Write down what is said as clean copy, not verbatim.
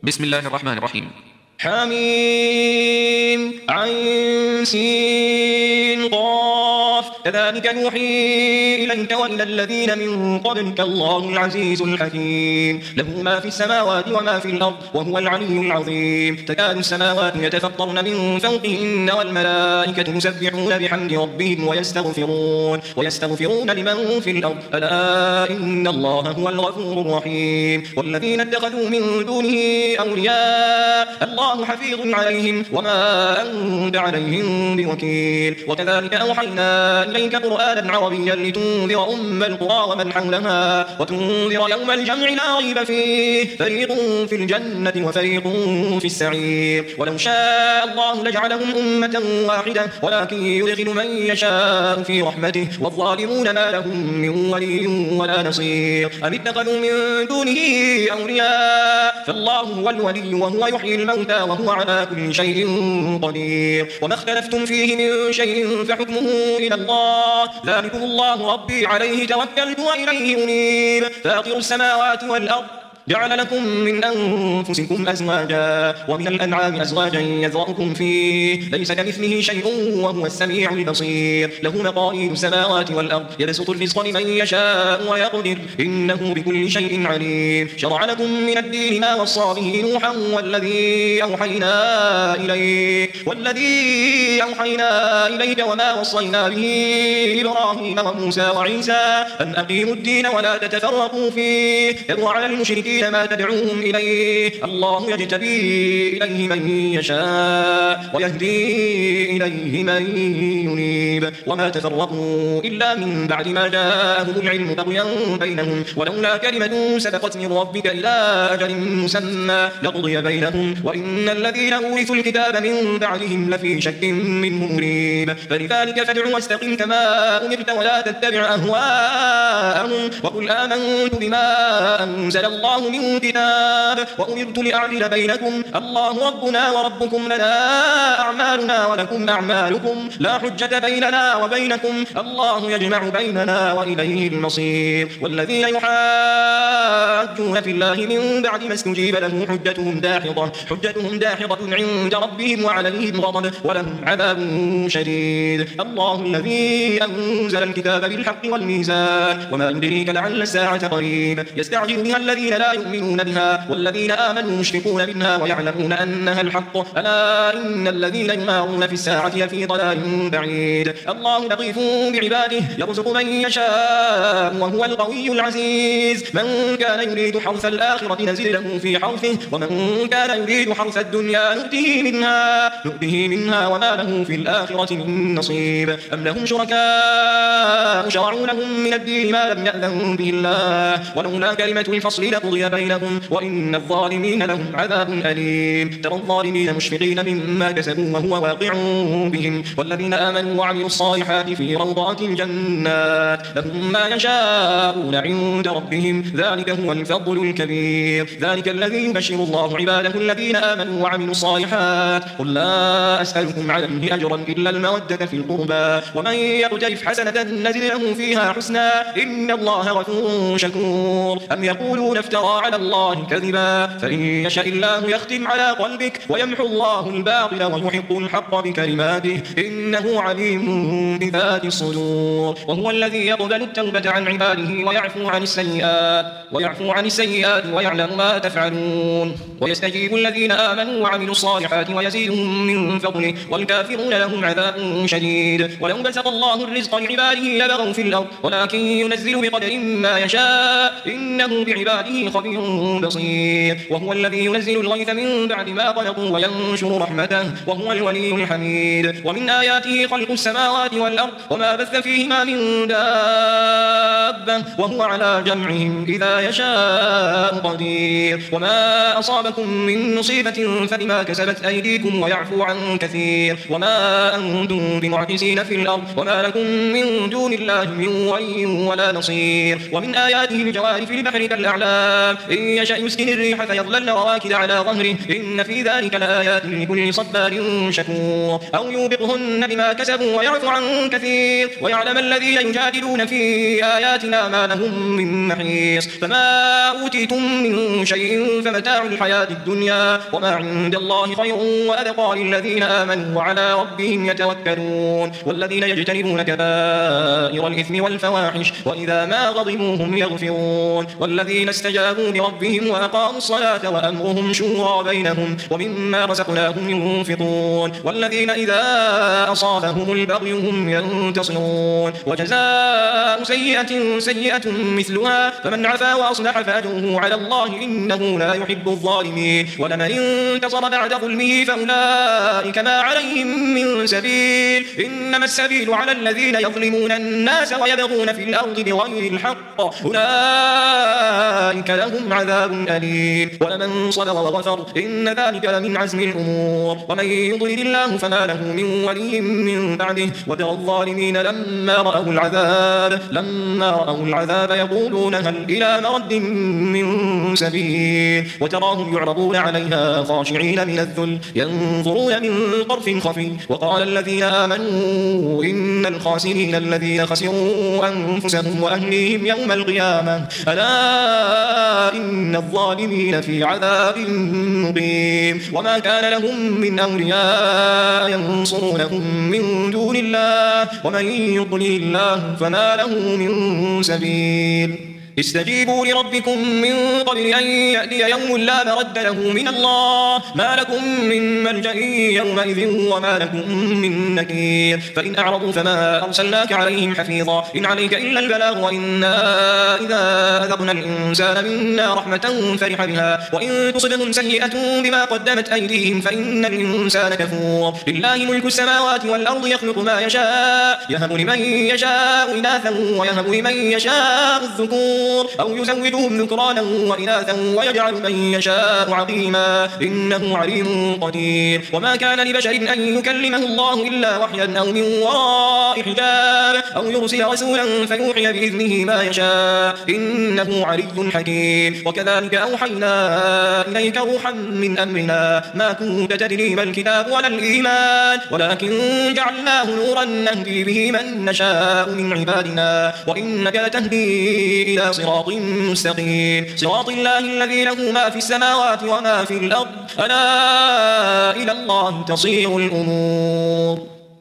بسم الله الرحمن الرحيم. حميم عين سين قاف كذلك نوحي إليك وإلى الذين من قبلك الله العزيز الحكيم له ما في السماوات وما في الأرض وهو العلي العظيم تكاد السماوات يتفطرن من فوقهن والملائكة يسبحون بحمد ربهم ويستغفرون لمن في الأرض ألا إن الله هو الغفور الرحيم والذين اتخذوا من دونه أولياء الله حفيظ عليهم وما أنت عليهم بوكيل وكذلك أوحينا إليك قرآنا عربيا لتنذر أم القرى ومن حولها وتنذر يوم الجمع لا ريب فيه فريق في الجنة وفريق في السعير ولو شاء الله لجعلهم أمة واحدة ولكن يدخل من يشاء في رحمته والظالمون ما لهم من ولي ولا نصير أم اتخذوا من دونه أولياء فالله هو الولي وهو يحيي الموتى وهو على كل شيء قدير وما اختلفتم فيه من شيء فحكمه إلى الله ذلكم الله ربي عليه توكلت وإليه أنيب فاطر السماوات والأرض جعل لكم من أنفسكم أزواجا ومن الأنعام أزواجا يذرأكم فيه ليس كمثله شيء وهو السميع البصير له مقاليد السماوات والأرض يبسط الرزق لمن يشاء ويقدر إنه بكل شيء عليم شرع لكم من الدين ما وصى به نوحا والذي أوحينا إليك وما وصينا به إبراهيم وموسى وعيسى أن أقيموا الدين ولا تتفرقوا فيه كبر على المشركين ما تدعوهم إليه الله يجتبي إليه من يشاء ويهدي إليه من ينيب وما تفرقوا إلا من بعد ما جاءهم العلم بغيا بينهم ولولا كلمة سبقت من ربك إلى أجل مسمى لقضي بينهم وإن الذين أورثوا الكتاب من بعدهم لفي شك منه مريب فلذلك فادع واستقم كما أمرت ولا تتبع أهواءهم وقل آمنت بما أنزل الله من كتاب وأمرت لأعدل بينكم الله ربنا وربكم لنا أعمالنا ولكم أعمالكم لا حجة بيننا وبينكم الله يجمع بيننا وإليه المصير والذين يحاجون في الله من بعد ما استجيب له حجتهم داحضة عند ربهم وعليهم غضب ولهم عذاب شديد الله الذي أنزل الكتاب بالحق والميزان وما يدريك لعل الساعة قريب يستعجل بها الذين لا يؤمنون بها والذين آمنوا مشفقون منها ويعلمون أنها الحق ألا إن الذين يمارون في الساعة لفي ضلال بعيد الله لطيف بعباده يرزق من يشاء وهو القوي العزيز من كان يريد حرث الآخرة نزل له في حرثه ومن كان يريد حرث الدنيا نؤته منها وما له في الآخرة من نصيب أم لهم شركاء شرعوا لهم من الدين ما لم يأذن به الله ولولا كلمة الفصل لقضي بينهم وإن الظالمين لهم عذاب أليم ترى الظالمين مشفقين مما كسبوا وهو واقع بهم والذين آمنوا وعملوا الصالحات في روضات الجنات لهم ما يشاءون عند ربهم ذلك هو الفضل الكبير ذلك الذي يبشر الله عباده الذين آمنوا وعملوا الصالحات قل لا أسألكم عليه أجرا إلا المودة في القربى ومن يقترف حسنة نزل له فيها حسنا إن الله غفور شكور أم يقولون افترى على الله كذبا فإن يشاء الله يختم على قلبك ويمحو الله الباطل ويحق الحق بكلماته إنه عليم بذات الصدور وهو الذي يقبل التوبة عن عباده ويعفو عن السيئات ويعلم ما تفعلون ويستجيب الذين آمنوا وعملوا الصالحات ويزيدهم من فضله والكافرون لهم عذاب شديد ولو بسط الله الرزق لعباده لبغوا في الأرض ولكن ينزل بقدر ما يشاء إنه بعباده خبير بصير وهو الذي ينزل الغيث من بعد ما قنطوا وينشر رحمته وهو الولي الحميد ومن آياته خلق السماوات والأرض وما بث فيهما من دابة وهو على جمعهم إذا يشاء قدير وما أصابكم من مصيبة فبما كسبت أيديكم ويعفو عن كثير وما أنتم بمعجزين في الأرض وما لكم من دون الله من ولي ولا نصير ومن آياته الجوار في البحر كالأعلام السحاب إن يشأ يسكن الريح فيظللن رواكد على ظهره إن في ذلك لآيات لكل صبار شكور أو يوبقهن بما كسبوا ويعفو عن كثير ويعلم الذين يجادلون في آياتنا ما لهم من محيص فما أوتيتم من شيء فمتاع الحياة الدنيا وما عند الله خير وأبقى للذين آمنوا وعلى ربهم يتوكلون والذين يجتنبون كبائر الإثم والفواحش وإذا ما غضبوا هم يغفرون والذين استجابوا لربهم وأقاموا الصلاة وأمرهم شورى بينهم ومما رزقناهم ينفقون والذين إذا أصابهم البغي هم ينتصرون وجزاء سيئة سيئة مثلها فمن عفا وأصلح فأجره على الله إنه لا يحب الظالمين ولمن انتصر بعد ظلمه فأولئك ما عليهم من سبيل إنما السبيل على الذين يظلمون الناس ويبغون في الأرض بغير الحق أولئك لهم عذاب أليم ولمن صبر وغفر إن ذلك لمن عزم الأمور ومن يضلل الله فما له من ولي من بعده وترى الظالمين لما رأوا العذاب يقولون هل إلى مرد من سبيل وتراهم يعرضون عليها خاشعين من الذل ينظرون من طرف خفي وقال الذين آمنوا إن الخاسرين الذين خسروا أنفسهم وأهليهم يوم القيامة ألا إن الظالمين في عذاب مقيم وما كان لهم من أولياء ينصرونهم من دون الله ومن يضلل الله فما له من سبيل استجيبوا لربكم من قبل أن يأتي يوم لا مرد له من الله ما لكم من ملجأ يومئذ وما لكم من نكير فإن أعرضوا فما أرسلناك عليهم حفيظا إن عليك إلا البلاغ وإنا إذا أذقنا الإنسان منا رحمة فرح بها وإن تصبهم سيئة بما قدمت أيديهم فإن الإنسان كفور لله ملك السماوات والأرض يخلق ما يشاء يهب لمن يشاء إناثا ويهب لمن يشاء الذكور أو يزودهم ذكرانا وإناثا ويجعل من يشاء عقيما إنه عليم قدير وما كان لبشر أن يكلمه الله إلا وحيا أو من وراء حجاب أو يرسل رسولا فيوحي بإذنه ما يشاء إنه علي حكيم وكذلك أوحينا إليك روحا من أمرنا ما كنت تدري ما الكتاب ولا الإيمان ولكن جعلناه نورا نهدي به من نشاء من عبادنا وإنك لتهدي إلى صراط مستقيم صراط الله الذي له ما في السماوات وما في الأرض ألا إلى الله تصير الأمور